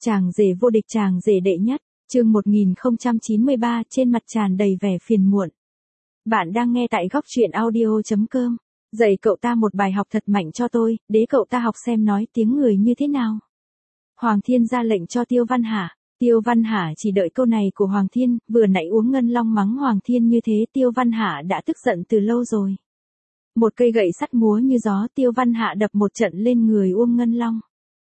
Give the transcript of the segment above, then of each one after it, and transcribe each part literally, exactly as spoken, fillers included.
Chàng rể vô địch, chàng rể đệ nhất, chương một nghìn không trăm chín mươi ba, trên mặt tràn đầy vẻ phiền muộn. Bạn đang nghe tại góc truyện audio chấm com. Dạy cậu ta một bài học thật mạnh cho tôi, để cậu ta học xem nói tiếng người như thế nào. Hoàng Thiên ra lệnh cho Tiêu Văn Hà. Tiêu Văn Hà chỉ đợi câu này của Hoàng Thiên, vừa nãy Uống Ngân Long mắng Hoàng Thiên như thế Tiêu Văn Hà đã tức giận từ lâu rồi. Một cây gậy sắt múa như gió, Tiêu Văn Hà đập một trận lên người Uông Ngân Long.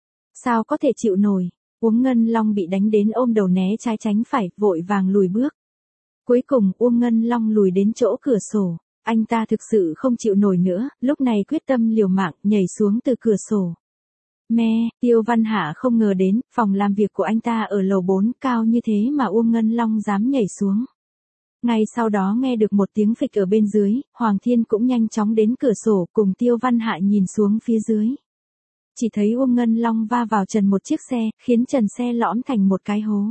Sao có thể chịu nổi, Uông Ngân Long bị đánh đến ôm đầu né trái tránh phải, vội vàng lùi bước. Cuối cùng Uông Ngân Long lùi đến chỗ cửa sổ, anh ta thực sự không chịu nổi nữa, lúc này quyết tâm liều mạng, nhảy xuống từ cửa sổ. Me, Tiêu Văn Hà không ngờ đến, phòng làm việc của anh ta ở lầu bốn, cao như thế mà Uông Ngân Long dám nhảy xuống. Ngay sau đó nghe được một tiếng phịch ở bên dưới, Hoàng Thiên cũng nhanh chóng đến cửa sổ cùng Tiêu Văn Hà nhìn xuống phía dưới. Chỉ thấy Uông Ngân Long va vào trần một chiếc xe, khiến trần xe lõm thành một cái hố.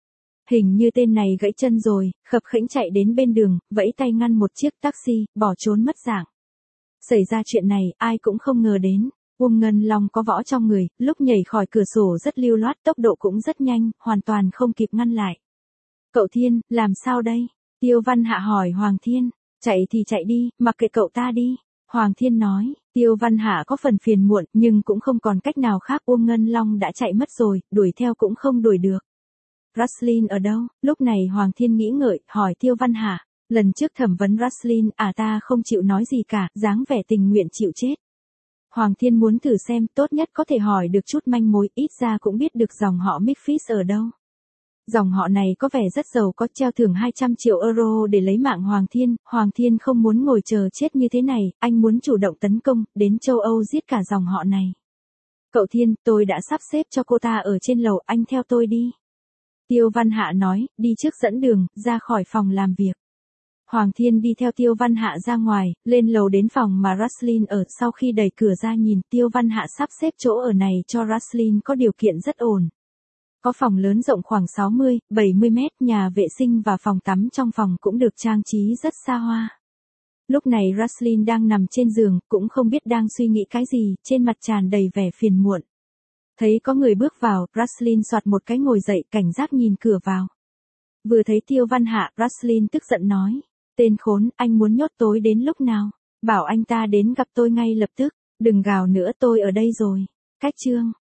Hình như tên này gãy chân rồi, khập khiễng chạy đến bên đường, vẫy tay ngăn một chiếc taxi, bỏ trốn mất dạng. Xảy ra chuyện này, ai cũng không ngờ đến. Uông Ngân Long có võ trong người, lúc nhảy khỏi cửa sổ rất lưu loát, tốc độ cũng rất nhanh, hoàn toàn không kịp ngăn lại. Cậu Thiên, làm sao đây? Tiêu Văn Hạ hỏi Hoàng Thiên. Chạy thì chạy đi, mặc kệ cậu ta đi. Hoàng Thiên nói. Tiêu Văn Hạ có phần phiền muộn, nhưng cũng không còn cách nào khác. Uông Ngân Long đã chạy mất rồi, đuổi theo cũng không đuổi được. Raslin ở đâu? Lúc này Hoàng Thiên nghĩ ngợi, hỏi Tiêu Văn Hạ. Lần trước thẩm vấn Raslin, à ta không chịu nói gì cả, dáng vẻ tình nguyện chịu chết. Hoàng Thiên muốn thử xem, tốt nhất có thể hỏi được chút manh mối, ít ra cũng biết được dòng họ Memphis ở đâu. Dòng họ này có vẻ rất giàu có, treo thưởng hai trăm triệu euro để lấy mạng Hoàng Thiên. Hoàng Thiên không muốn ngồi chờ chết như thế này, anh muốn chủ động tấn công, đến châu Âu giết cả dòng họ này. Cậu Thiên, tôi đã sắp xếp cho cô ta ở trên lầu, anh theo tôi đi. Tiêu Văn Hạ nói, đi trước dẫn đường, ra khỏi phòng làm việc. Hoàng Thiên đi theo Tiêu Văn Hạ ra ngoài, lên lầu đến phòng mà Raslin ở, sau khi đẩy cửa ra nhìn, Tiêu Văn Hạ sắp xếp chỗ ở này cho Raslin có điều kiện rất ổn. Có phòng lớn rộng khoảng sáu mươi, bảy mươi mét, nhà vệ sinh và phòng tắm trong phòng cũng được trang trí rất xa hoa. Lúc này Raslin đang nằm trên giường, cũng không biết đang suy nghĩ cái gì, trên mặt tràn đầy vẻ phiền muộn. Thấy có người bước vào, Raslin soạt một cái ngồi dậy, cảnh giác nhìn cửa vào. Vừa thấy Tiêu Văn Hạ, Raslin tức giận nói. Tên khốn, anh muốn nhốt tối đến lúc nào? Bảo anh ta đến gặp tôi ngay lập tức, đừng gào nữa, tôi ở đây rồi. Cách chương.